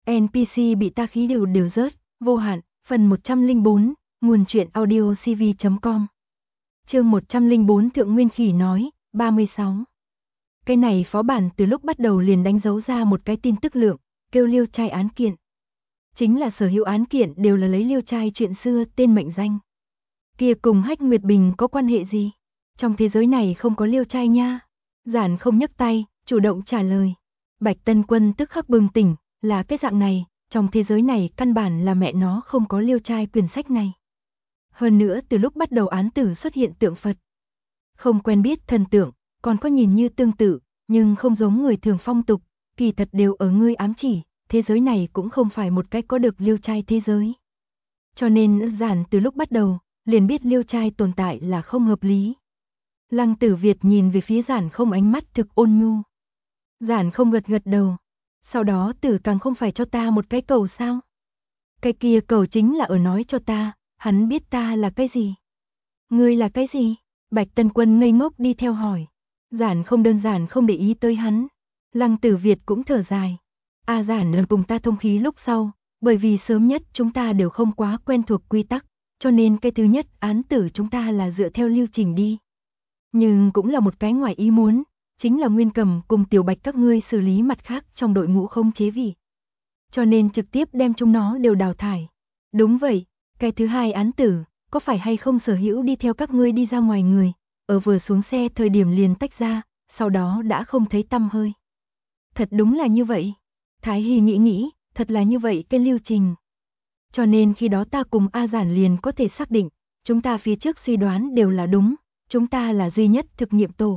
NPC bị ta khí đều rớt, vô hạn, phần 104, nguồn truyện audio cv.com. Chương 104 Thượng Nguyên Khỉ nói, 36. Cái này phó bản từ lúc bắt đầu liền đánh dấu ra một cái tin tức lượng, kêu Liêu Trai án kiện. Chính là sở hữu án kiện đều là lấy Liêu Trai chuyện xưa tên mệnh danh. Kia cùng Hách Nguyệt Bình có quan hệ gì? Trong thế giới này không có Liêu Trai nha. Giản không nhấc tay, chủ động trả lời. Bạch Tân Quân tức khắc bừng tỉnh, là cái dạng này, trong thế giới này căn bản là mẹ nó không có Liêu Trai quyển sách này. Hơn nữa từ lúc bắt đầu án tử xuất hiện tượng Phật. Không quen biết thần tượng, còn có nhìn như tương tự, nhưng không giống người thường phong tục, kỳ thật đều ở ngươi ám chỉ, thế giới này cũng không phải một cái có được Liêu Trai thế giới. Cho nên Giản từ lúc bắt đầu, liền biết Liêu Trai tồn tại là không hợp lý. Lăng Tử Việt nhìn về phía Giản không ánh mắt thực ôn nhu. Giản không gật đầu. Sau đó Tử càng không phải cho ta một cái cầu sao? Cái kia cầu chính là ở nói cho ta, hắn biết ta là cái gì? Ngươi là cái gì? Bạch Tân Quân ngây ngốc đi theo hỏi. Giản không đơn giản không để ý tới hắn. Lăng Tử Việt cũng thở dài. Giản lần cùng ta thông khí lúc sau, bởi vì sớm nhất chúng ta đều không quá quen thuộc quy tắc, cho nên cái thứ nhất án tử chúng ta là dựa theo lưu trình đi. Nhưng cũng là một cái ngoài ý muốn, chính là Nguyên Cầm cùng Tiểu Bạch các ngươi xử lý mặt khác trong đội ngũ không chế vị. Cho nên trực tiếp đem chúng nó đều đào thải. Đúng vậy, cái thứ hai án tử, có phải hay không sở hữu đi theo các ngươi đi ra ngoài người, ở vừa xuống xe thời điểm liền tách ra, sau đó đã không thấy tăm hơi. Thật đúng là như vậy. Thái Hy nghĩ, thật là như vậy cái lưu trình. Cho nên khi đó ta cùng Giản liền có thể xác định, chúng ta phía trước suy đoán đều là đúng, chúng ta là duy nhất thực nghiệm tổ.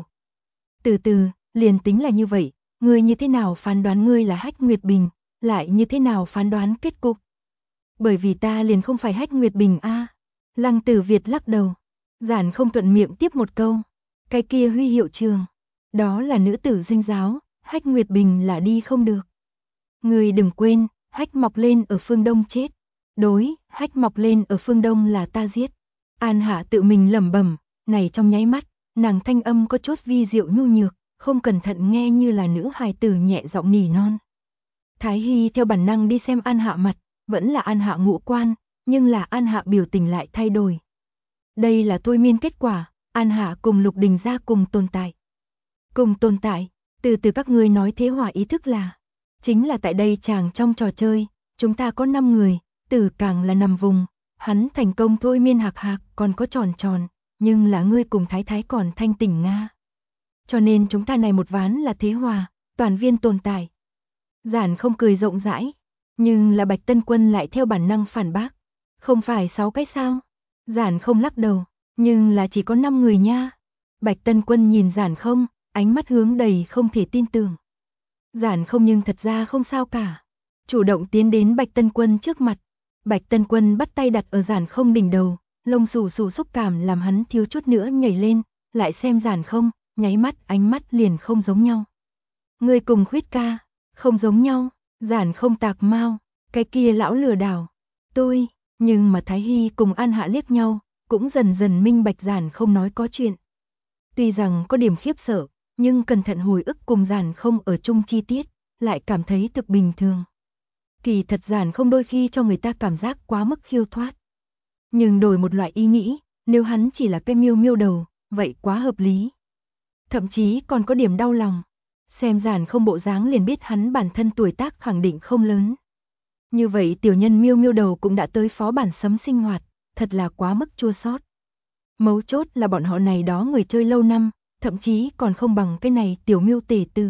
Từ liền tính là như vậy, ngươi như thế nào phán đoán ngươi là Hách Nguyệt Bình, lại như thế nào phán đoán kết cục? Bởi vì ta liền không phải Hách Nguyệt Bình a. Lăng Tử Việt lắc đầu. Giản không thuận miệng tiếp một câu. Cái kia huy hiệu trường, đó là nữ tử Dinh giáo, Hách Nguyệt Bình là đi không được. Ngươi đừng quên, Hách mọc lên ở phương Đông chết. Đối, Hách mọc lên ở phương Đông là ta giết. An Hạ tự mình lẩm bẩm, này trong nháy mắt, nàng thanh âm có chút vi diệu nhu nhược, không cẩn thận nghe như là nữ hài tử nhẹ giọng nỉ non. Thái Hy theo bản năng đi xem An Hạ mặt, vẫn là An Hạ ngũ quan, nhưng là An Hạ biểu tình lại thay đổi. Đây là thôi miên kết quả, An Hạ cùng Lục Đình gia cùng tồn tại. Cùng tồn tại, từ các ngươi nói thế hỏa ý thức là, chính là tại đây chàng trong trò chơi, chúng ta có 5 người, Tử càng là nằm vùng, hắn thành công thôi miên Hạc còn có tròn, nhưng là ngươi cùng Thái Thái còn thanh tỉnh Nga. Cho nên chúng ta này một ván là thế hòa, toàn viên tồn tại. Giản không cười rộng rãi, nhưng là Bạch Tân Quân lại theo bản năng phản bác. Không phải 6 cái sao? Giản không lắc đầu, nhưng là chỉ có 5 người nha. Bạch Tân Quân nhìn Giản không, ánh mắt hướng đầy không thể tin tưởng. Giản không nhưng thật ra không sao cả. Chủ động tiến đến Bạch Tân Quân trước mặt. Bạch Tân Quân bắt tay đặt ở Giản không đỉnh đầu, lông xù xúc cảm làm hắn thiếu chút nữa nhảy lên, lại xem Giản không, nháy mắt ánh mắt liền không giống nhau. Người cùng Khuyết ca, không giống nhau, Giản không tạc mau, cái kia lão lừa đảo. Tôi, nhưng mà Thái Hy cùng An Hạ liếc nhau, cũng dần dần minh bạch Giản không nói có chuyện. Tuy rằng có điểm khiếp sợ, nhưng cẩn thận hồi ức cùng Giản không ở chung chi tiết, lại cảm thấy thực bình thường. Kỳ thật Giản không đôi khi cho người ta cảm giác quá mức khiêu thoát. Nhưng đổi một loại ý nghĩ, nếu hắn chỉ là cái miêu đầu, vậy quá hợp lý. Thậm chí còn có điểm đau lòng. Xem Giản không bộ dáng liền biết hắn bản thân tuổi tác khẳng định không lớn. Như vậy tiểu nhân miêu đầu cũng đã tới phó bản sấm sinh hoạt, thật là quá mức chua xót. Mấu chốt là bọn họ này đó người chơi lâu năm, thậm chí còn không bằng cái này tiểu miêu tể tử.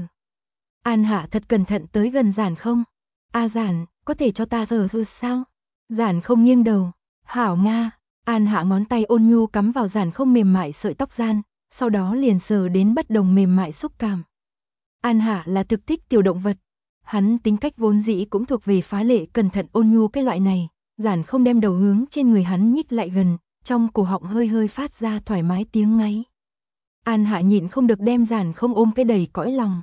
An Hạ thật cẩn thận tới gần Giản không? Giản, có thể cho ta giờ sao? Giản không nghiêng đầu. Hảo Nga. An Hạ ngón tay ôn nhu cắm vào Giản không mềm mại sợi tóc gian, sau đó liền sờ đến bất đồng mềm mại xúc cảm. An Hạ là thực thích tiểu động vật. Hắn tính cách vốn dĩ cũng thuộc về phá lệ cẩn thận ôn nhu cái loại này. Giản không đem đầu hướng trên người hắn nhích lại gần, trong cổ họng hơi phát ra thoải mái tiếng ngáy. An Hạ nhịn không được đem Giản không ôm cái đầy cõi lòng.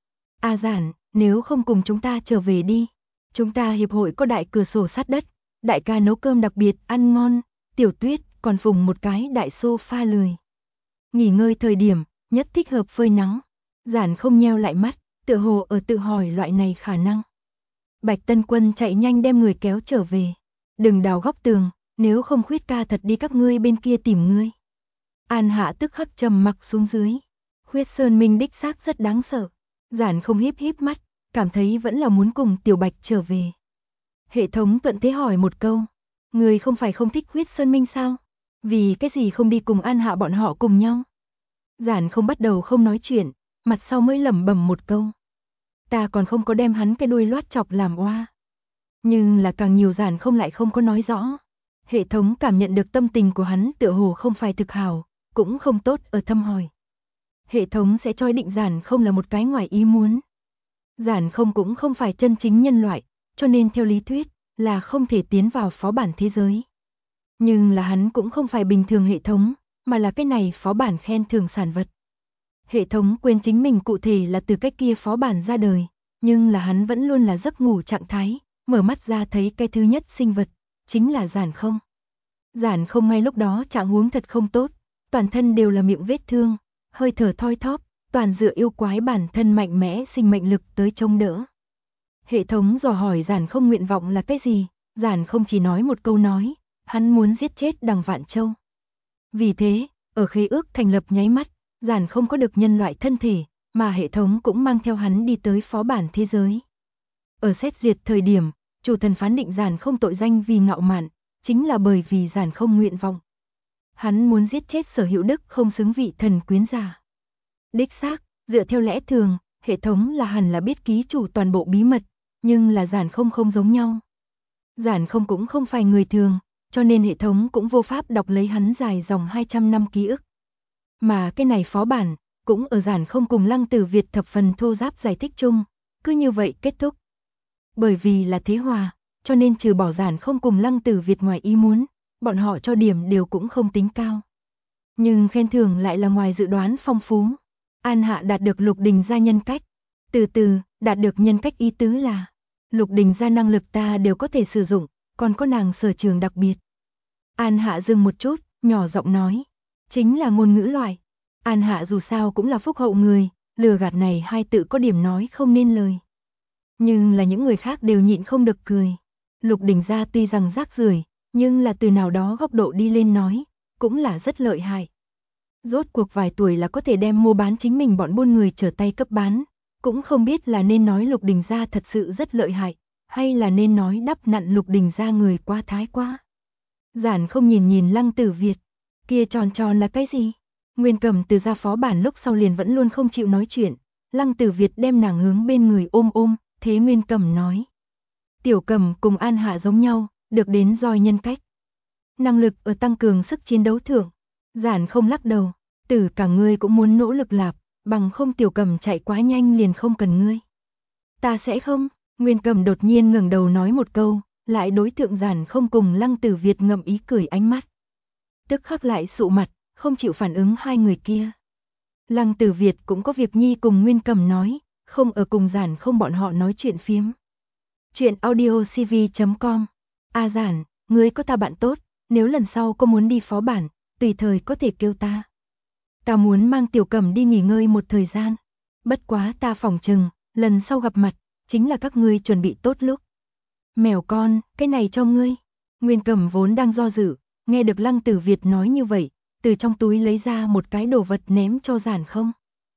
Giản, nếu không cùng chúng ta trở về đi. Chúng ta hiệp hội có đại cửa sổ sát đất, đại ca nấu cơm đặc biệt ăn ngon, Tiểu Tuyết còn phùng một cái đại sofa lười. Nghỉ ngơi thời điểm, nhất thích hợp phơi nắng. Giản không nheo lại mắt, tựa hồ ở tự hỏi loại này khả năng. Bạch Tân Quân chạy nhanh đem người kéo trở về. Đừng đào góc tường, nếu không Khuyết ca thật đi các ngươi bên kia tìm ngươi. An Hạ tức khắc trầm mặc xuống dưới. Khuyết Sơn Minh đích xác rất đáng sợ. Giản không híp híp mắt, cảm thấy vẫn là muốn cùng Tiểu Bạch trở về. Hệ thống thuận thế hỏi một câu. Ngươi không phải không thích Khuyết Sơn Minh sao? Vì cái gì không đi cùng An Hạ bọn họ cùng nhau? Giản không bắt đầu không nói chuyện, mặt sau mới lẩm bẩm một câu. Ta còn không có đem hắn cái đuôi loát chọc làm oa. Nhưng là càng nhiều Giản không lại không có nói rõ. Hệ thống cảm nhận được tâm tình của hắn tựa hồ không phải thực hảo, cũng không tốt ở thăm hỏi. Hệ thống sẽ cho định Giản không là một cái ngoài ý muốn. Giản không cũng không phải chân chính nhân loại, cho nên theo lý thuyết là không thể tiến vào phó bản thế giới. Nhưng là hắn cũng không phải bình thường hệ thống, mà là cái này phó bản khen thưởng sản vật. Hệ thống quên chính mình cụ thể là từ cái kia phó bản ra đời, nhưng là hắn vẫn luôn là giấc ngủ trạng thái, mở mắt ra thấy cái thứ nhất sinh vật, chính là Giản không. Giản không ngay lúc đó trạng huống thật không tốt, toàn thân đều là miệng vết thương, hơi thở thoi thóp, toàn dựa yêu quái bản thân mạnh mẽ sinh mệnh lực tới chống đỡ. Hệ thống dò hỏi Giản không nguyện vọng là cái gì, Giản không chỉ nói một câu nói, hắn muốn giết chết Đằng Vạn Châu. Vì thế, ở khế ước thành lập nháy mắt, Giản không có được nhân loại thân thể, mà hệ thống cũng mang theo hắn đi tới phó bản thế giới. Ở xét duyệt thời điểm, chủ thần phán định Giản không tội danh vì ngạo mạn, chính là bởi vì Giản không nguyện vọng. Hắn muốn giết chết Sở Hữu Đức không xứng vị thần quyến giả. Đích xác, dựa theo lẽ thường, hệ thống là hẳn là biết ký chủ toàn bộ bí mật, nhưng là Giản không giống nhau. Giản không cũng không phải người thường, cho nên hệ thống cũng vô pháp đọc lấy hắn dài dòng 200 năm ký ức. Mà cái này phó bản, cũng ở Giản không cùng Lăng Tử Việt thập phần thô giáp giải thích chung, cứ như vậy kết thúc. Bởi vì là thế hòa, cho nên trừ bỏ Giản không cùng Lăng Tử Việt ngoài ý muốn, bọn họ cho điểm đều cũng không tính cao. Nhưng khen thưởng lại là ngoài dự đoán phong phú. An Hạ đạt được Lục Đình gia nhân cách. Từ từ, đạt được nhân cách ý tứ là Lục Đình gia năng lực ta đều có thể sử dụng, còn có nàng sở trường đặc biệt. An Hạ dừng một chút, nhỏ giọng nói. Chính là ngôn ngữ loại. An Hạ dù sao cũng là phúc hậu người, lừa gạt này hai tự có điểm nói không nên lời. Nhưng là những người khác đều nhịn không được cười. Lục Đình gia tuy rằng rác rưởi, nhưng là từ nào đó góc độ đi lên nói, cũng là rất lợi hại. Rốt cuộc vài tuổi là có thể đem mua bán chính mình bọn buôn người trở tay cấp bán, cũng không biết là nên nói Lục Đình gia thật sự rất lợi hại, hay là nên nói đắp nặn Lục Đình gia người quá thái quá. Giản không nhìn Lăng Tử Việt, kia tròn tròn là cái gì? Nguyên Cẩm từ ra phó bản lúc sau liền vẫn luôn không chịu nói chuyện, Lăng Tử Việt đem nàng hướng bên người ôm, thế Nguyên Cẩm nói. Tiểu Cẩm cùng An Hạ giống nhau, được đến roi nhân cách. Năng lực ở tăng cường sức chiến đấu thượng. Giản không lắc đầu, Tử cả ngươi cũng muốn nỗ lực lạp, bằng không Tiểu Cẩm chạy quá nhanh liền không cần ngươi. Ta sẽ không, Nguyên Cẩm đột nhiên ngẩng đầu nói một câu, lại đối tượng Giản không cùng Lăng Tử Việt ngậm ý cười ánh mắt. Tức khắc lại sụ mặt, không chịu phản ứng hai người kia. Lăng Tử Việt cũng có việc nhi cùng Nguyên Cẩm nói, không ở cùng Giản không bọn họ nói chuyện phiếm. Chuyện audiocv.com. A Giản, ngươi có ta bạn tốt, nếu lần sau có muốn đi phó bản, tùy thời có thể kêu ta. Ta muốn mang Tiểu Cẩm đi nghỉ ngơi một thời gian. Bất quá ta phỏng chừng, lần sau gặp mặt, chính là các ngươi chuẩn bị tốt lúc. Mèo con, cái này cho ngươi. Nguyên Cẩm vốn đang do dự, nghe được Lăng Tử Việt nói như vậy, từ trong túi lấy ra một cái đồ vật ném cho Giản không.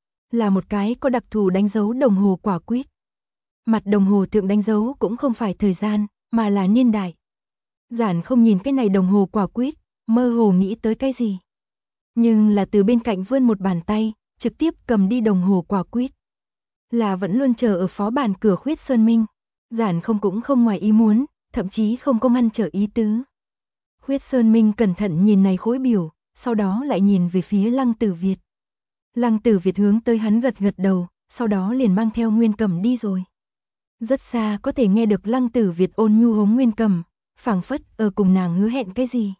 Là một cái có đặc thù đánh dấu đồng hồ quả quýt. Mặt đồng hồ thượng đánh dấu cũng không phải thời gian, mà là niên đại. Giản không nhìn cái này đồng hồ quả quýt, mơ hồ nghĩ tới cái gì. Nhưng là từ bên cạnh vươn một bàn tay, trực tiếp cầm đi đồng hồ quả quýt. Là vẫn luôn chờ ở phó bản cửa Khuyết Sơn Minh. Giản không cũng không ngoài ý muốn, thậm chí không có ngăn trở ý tứ. Khuyết Sơn Minh cẩn thận nhìn này khối biểu, sau đó lại nhìn về phía Lăng Tử Việt. Lăng Tử Việt hướng tới hắn gật gật đầu, sau đó liền mang theo Nguyên Cẩm đi rồi. Rất xa có thể nghe được Lăng Tử Việt ôn nhu hống Nguyên Cẩm, phảng phất ở cùng nàng hứa hẹn cái gì.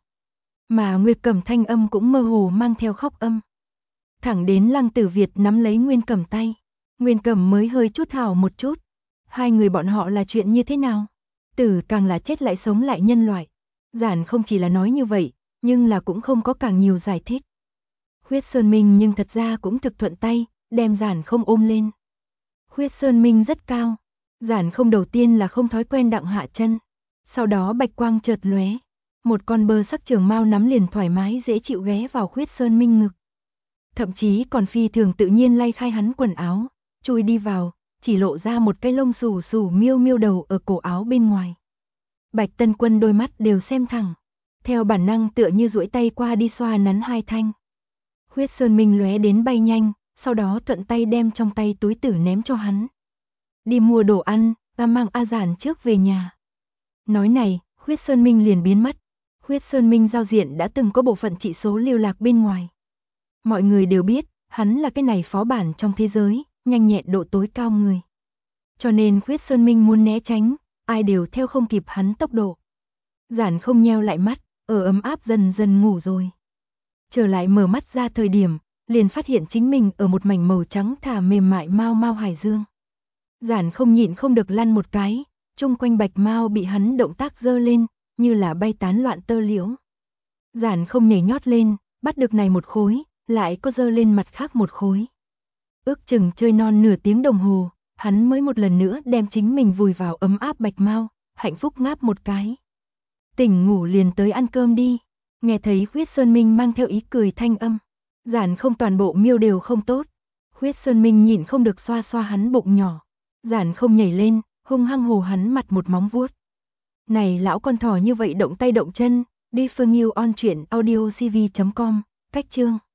Mà Nguyên Cẩm thanh âm cũng mơ hồ mang theo khóc âm. Thẳng đến Lăng Tử Việt nắm lấy Nguyên Cẩm tay, Nguyên Cẩm mới hơi chút hào một chút. Hai người bọn họ là chuyện như thế nào? Tử càng là chết lại sống lại nhân loại. Giản không chỉ là nói như vậy, nhưng là cũng không có càng nhiều giải thích. Khuyết Sơn Minh nhưng thật ra cũng thực thuận tay, đem Giản không ôm lên. Khuyết Sơn Minh rất cao, Giản Không đầu tiên là không thói quen đặng hạ chân, sau đó bạch quang chợt lóe, một con bơ sắc trường mao nắm liền thoải mái dễ chịu ghé vào Khuyết Sơn Minh ngực. Thậm chí còn phi thường tự nhiên lay khai hắn quần áo, chui đi vào, chỉ lộ ra một cái lông xù xù miêu miêu đầu ở cổ áo bên ngoài. Bạch Tân Quân đôi mắt đều xem thẳng, theo bản năng tựa như duỗi tay qua đi xoa nắn hai thanh. Khuyết Sơn Minh lóe đến bay nhanh, sau đó thuận tay đem trong tay túi tử ném cho hắn. Đi mua đồ ăn, ta mang A Giản trước về nhà. Nói này, Khuyết Sơn Minh liền biến mất. Khuyết Sơn Minh giao diện đã từng có bộ phận trị số lưu lạc bên ngoài. Mọi người đều biết, hắn là cái này phó bản trong thế giới, nhanh nhẹn độ tối cao người. Cho nên Khuyết Sơn Minh muốn né tránh, ai đều theo không kịp hắn tốc độ. Giản Không nheo lại mắt, ở ấm áp dần dần ngủ rồi. Trở lại mở mắt ra thời điểm, liền phát hiện chính mình ở một mảnh màu trắng thả mềm mại mao mao hải dương. Giản Không nhịn không được lăn một cái, chung quanh bạch mao bị hắn động tác dơ lên, như là bay tán loạn tơ liễu. Giản Không nhảy nhót lên, bắt được này một khối, lại có dơ lên mặt khác một khối. Ước chừng chơi non nửa tiếng đồng hồ, hắn mới một lần nữa đem chính mình vùi vào ấm áp bạch mao, hạnh phúc ngáp một cái. Tỉnh ngủ liền tới ăn cơm đi. Nghe thấy Khuyết Sơn Minh mang theo ý cười thanh âm. Giản Không toàn bộ miêu đều không tốt. Khuyết Sơn Minh nhịn không được xoa xoa hắn bụng nhỏ. Giản Không nhảy lên, hung hăng hồ hắn mặt một móng vuốt. Này lão con thỏ như vậy động tay động chân, đi Phương Nghiêu on truyện audiocv.com, cách chương.